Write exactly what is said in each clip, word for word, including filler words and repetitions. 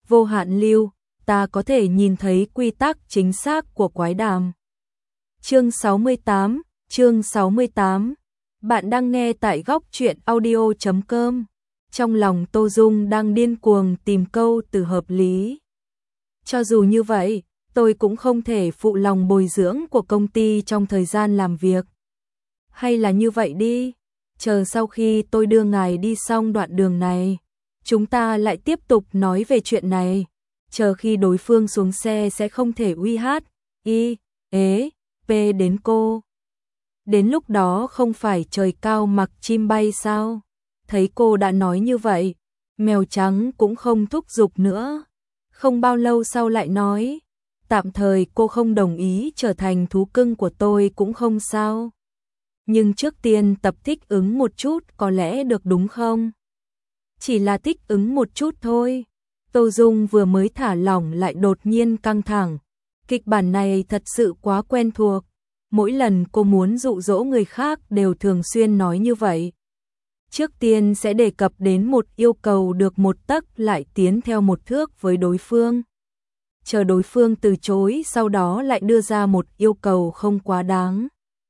vô hạn lưu, ta có thể nhìn thấy quy tắc chính xác của quái đàm. Chương sáu mươi tám, chương sáu mươi tám. Bạn đang nghe tại góc truyện audio chấm com. Trong lòng Tô Dung đang điên cuồng tìm câu từ hợp lý. Cho dù như vậy, tôi cũng không thể phụ lòng bồi dưỡng của công ty trong thời gian làm việc. Hay là như vậy đi, chờ sau khi tôi đưa ngài đi xong đoạn đường này, chúng ta lại tiếp tục nói về chuyện này. Chờ khi đối phương xuống xe sẽ không thể uy hát, y, ế, p đến cô. Đến lúc đó không phải trời cao mặc chim bay sao? Thấy cô đã nói như vậy, mèo trắng cũng không thúc giục nữa. Không bao lâu sau lại nói, tạm thời cô không đồng ý trở thành thú cưng của tôi cũng không sao. Nhưng trước tiên tập thích ứng một chút có lẽ được đúng không? Chỉ là thích ứng một chút thôi. Tô Dung vừa mới thả lỏng lại đột nhiên căng thẳng. Kịch bản này thật sự quá quen thuộc. Mỗi lần cô muốn dụ dỗ người khác đều thường xuyên nói như vậy. Trước tiên sẽ đề cập đến một yêu cầu được một tấc lại tiến theo một thước với đối phương. Chờ đối phương từ chối sau đó lại đưa ra một yêu cầu không quá đáng.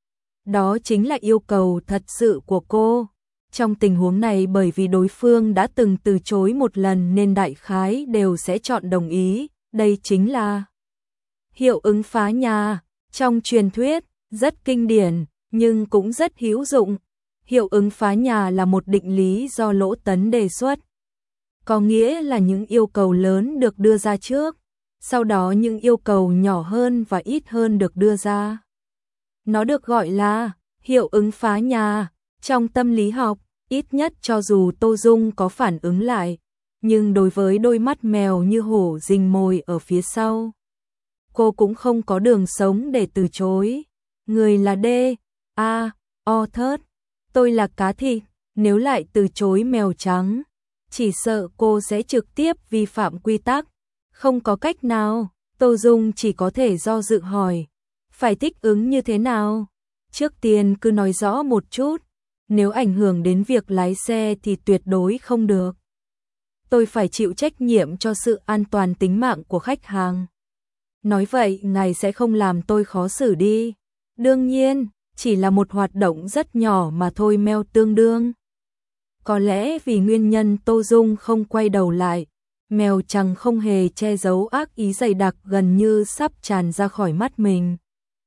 Đó chính là yêu cầu thật sự của cô. Trong tình huống này bởi vì đối phương đã từng từ chối một lần nên đại khái đều sẽ chọn đồng ý. Đây chính là hiệu ứng phá nhà. Trong truyền thuyết, rất kinh điển, nhưng cũng rất hữu dụng. Hiệu ứng phá nhà là một định lý do Lỗ Tấn đề xuất. Có nghĩa là những yêu cầu lớn được đưa ra trước, sau đó những yêu cầu nhỏ hơn và ít hơn được đưa ra. Nó được gọi là hiệu ứng phá nhà. Trong tâm lý học, ít nhất cho dù Tô Dung có phản ứng lại, nhưng đối với đôi mắt mèo như hổ rình mồi ở phía sau, cô cũng không có đường sống để từ chối. Người là D, A, O thớt, tôi là cá thịt, nếu lại từ chối mèo trắng, chỉ sợ cô sẽ trực tiếp vi phạm quy tắc. Không có cách nào, Tô Dung chỉ có thể do dự hỏi, phải thích ứng như thế nào? Trước tiên cứ nói rõ một chút, nếu ảnh hưởng đến việc lái xe thì tuyệt đối không được. Tôi phải chịu trách nhiệm cho sự an toàn tính mạng của khách hàng. Nói vậy ngài sẽ không làm tôi khó xử đi. Đương nhiên, chỉ là một hoạt động rất nhỏ mà thôi meo tương đương. Có lẽ vì nguyên nhân Tô Dung không quay đầu lại, mèo trắng không hề che giấu ác ý dày đặc gần như sắp tràn ra khỏi mắt mình.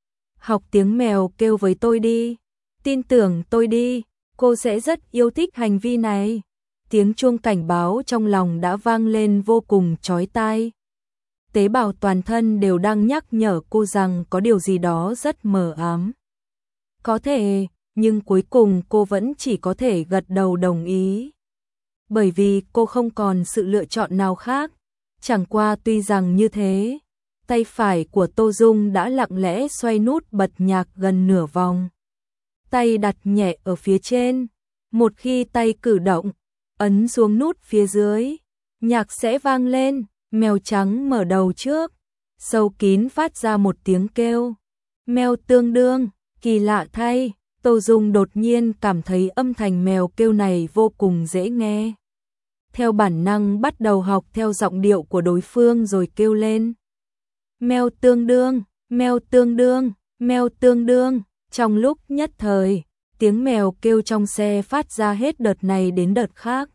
Học tiếng mèo kêu với tôi đi, tin tưởng tôi đi, cô sẽ rất yêu thích hành vi này. Tiếng chuông cảnh báo trong lòng đã vang lên vô cùng chói tai. Tế bào toàn thân đều đang nhắc nhở cô rằng có điều gì đó rất mờ ám. Có thể, nhưng cuối cùng cô vẫn chỉ có thể gật đầu đồng ý. Bởi vì cô không còn sự lựa chọn nào khác. Chẳng qua tuy rằng như thế, tay phải của Tô Dung đã lặng lẽ xoay nút bật nhạc gần nửa vòng. Tay đặt nhẹ ở phía trên. Một khi tay cử động, ấn xuống nút phía dưới, nhạc sẽ vang lên. Mèo trắng mở đầu trước, sâu kín phát ra một tiếng kêu. Mèo tương đương, kỳ lạ thay, Tô Dung đột nhiên cảm thấy âm thanh mèo kêu này vô cùng dễ nghe. Theo bản năng bắt đầu học theo giọng điệu của đối phương rồi kêu lên. Mèo tương đương, mèo tương đương, mèo tương đương. Trong lúc nhất thời, tiếng mèo kêu trong xe phát ra hết đợt này đến đợt khác.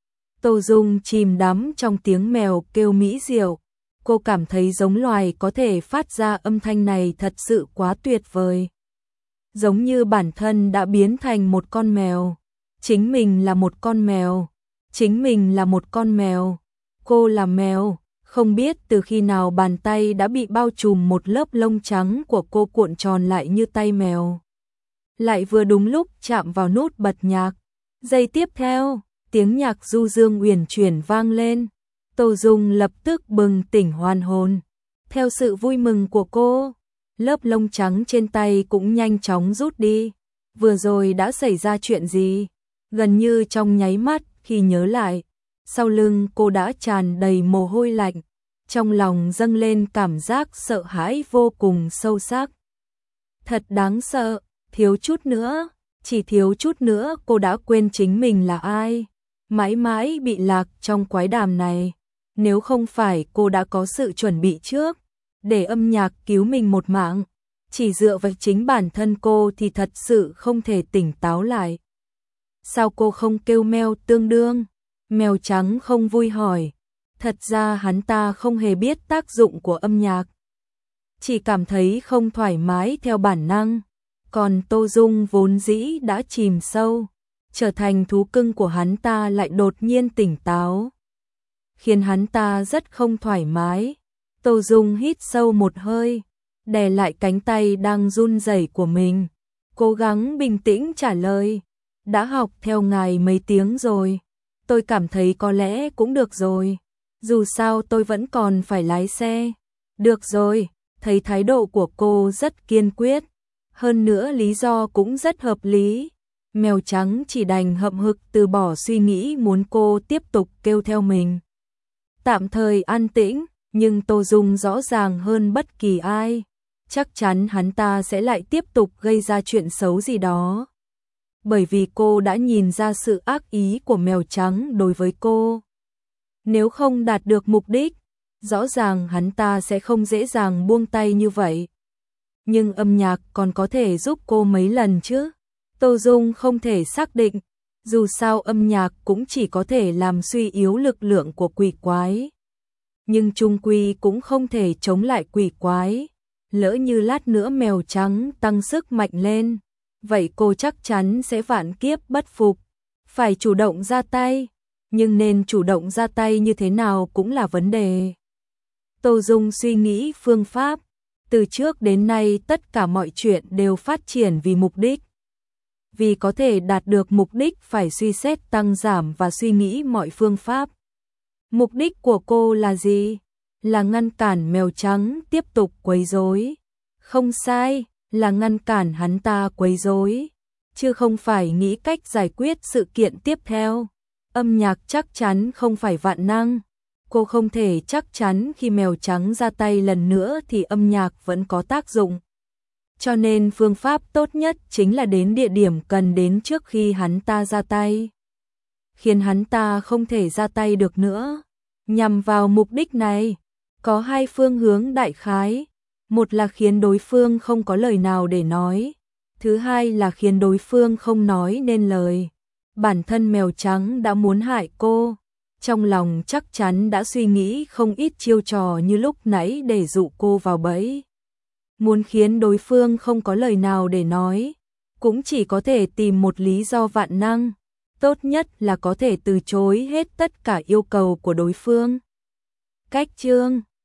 Tô Dung chìm đắm trong tiếng mèo kêu mỹ diệu. Cô cảm thấy giống loài có thể phát ra âm thanh này thật sự quá tuyệt vời. Giống như bản thân đã biến thành một con mèo. Chính mình là một con mèo. Chính mình là một con mèo. Cô là mèo. Không biết từ khi nào bàn tay đã bị bao trùm một lớp lông trắng của cô cuộn tròn lại như tay mèo. Lại vừa đúng lúc chạm vào nút bật nhạc. Giây tiếp theo, tiếng nhạc du dương uyển chuyển vang lên. Tô Dung lập tức bừng tỉnh hoàn hồn. Theo sự vui mừng của cô, lớp lông trắng trên tay cũng nhanh chóng rút đi. Vừa rồi đã xảy ra chuyện gì? Gần như trong nháy mắt khi nhớ lại, sau lưng cô đã tràn đầy mồ hôi lạnh. Trong lòng dâng lên cảm giác sợ hãi vô cùng sâu sắc. Thật đáng sợ, thiếu chút nữa, chỉ thiếu chút nữa cô đã quên chính mình là ai. Mãi mãi bị lạc trong quái đàm này. Nếu không phải cô đã có sự chuẩn bị trước, để âm nhạc cứu mình một mạng, chỉ dựa vào chính bản thân cô thì thật sự không thể tỉnh táo lại. Sao cô không kêu mèo tương đương? Mèo trắng không vui hỏi. Thật ra hắn ta không hề biết tác dụng của âm nhạc, chỉ cảm thấy không thoải mái theo bản năng. Còn Tô Dung vốn dĩ đã chìm sâu, trở thành thú cưng của hắn ta lại đột nhiên tỉnh táo, khiến hắn ta rất không thoải mái. Tô Dung hít sâu một hơi, đè lại cánh tay đang run rẩy của mình, cố gắng bình tĩnh trả lời. Đã học theo ngài mấy tiếng rồi, tôi cảm thấy có lẽ cũng được rồi. Dù sao tôi vẫn còn phải lái xe. Được rồi, thấy thái độ của cô rất kiên quyết, hơn nữa lý do cũng rất hợp lý. Mèo trắng chỉ đành hậm hực từ bỏ suy nghĩ muốn cô tiếp tục kêu theo mình. Tạm thời an tĩnh, nhưng Tô Dung rõ ràng hơn bất kỳ ai. Chắc chắn hắn ta sẽ lại tiếp tục gây ra chuyện xấu gì đó. Bởi vì cô đã nhìn ra sự ác ý của mèo trắng đối với cô. Nếu không đạt được mục đích, rõ ràng hắn ta sẽ không dễ dàng buông tay như vậy. Nhưng âm nhạc còn có thể giúp cô mấy lần chứ? Tô Dung không thể xác định, dù sao âm nhạc cũng chỉ có thể làm suy yếu lực lượng của quỷ quái. Nhưng chung quy cũng không thể chống lại quỷ quái. Lỡ như lát nữa mèo trắng tăng sức mạnh lên, vậy cô chắc chắn sẽ vạn kiếp bất phục. Phải chủ động ra tay, nhưng nên chủ động ra tay như thế nào cũng là vấn đề. Tô Dung suy nghĩ phương pháp. Từ trước đến nay tất cả mọi chuyện đều phát triển vì mục đích. Vì có thể đạt được mục đích phải suy xét tăng giảm và suy nghĩ mọi phương pháp. Mục đích của cô là gì? Là ngăn cản mèo trắng tiếp tục quấy rối. Không sai, là ngăn cản hắn ta quấy rối, chứ không phải nghĩ cách giải quyết sự kiện tiếp theo. Âm nhạc chắc chắn không phải vạn năng. Cô không thể chắc chắn khi mèo trắng ra tay lần nữa thì âm nhạc vẫn có tác dụng. Cho nên phương pháp tốt nhất chính là đến địa điểm cần đến trước khi hắn ta ra tay, khiến hắn ta không thể ra tay được nữa. Nhằm vào mục đích này, có hai phương hướng đại khái. Một là khiến đối phương không có lời nào để nói. Thứ hai là khiến đối phương không nói nên lời. Bản thân mèo trắng đã muốn hại cô, trong lòng chắc chắn đã suy nghĩ không ít chiêu trò như lúc nãy để dụ cô vào bẫy. Muốn khiến đối phương không có lời nào để nói, cũng chỉ có thể tìm một lý do vạn năng. Tốt nhất là có thể từ chối hết tất cả yêu cầu của đối phương. Cách chương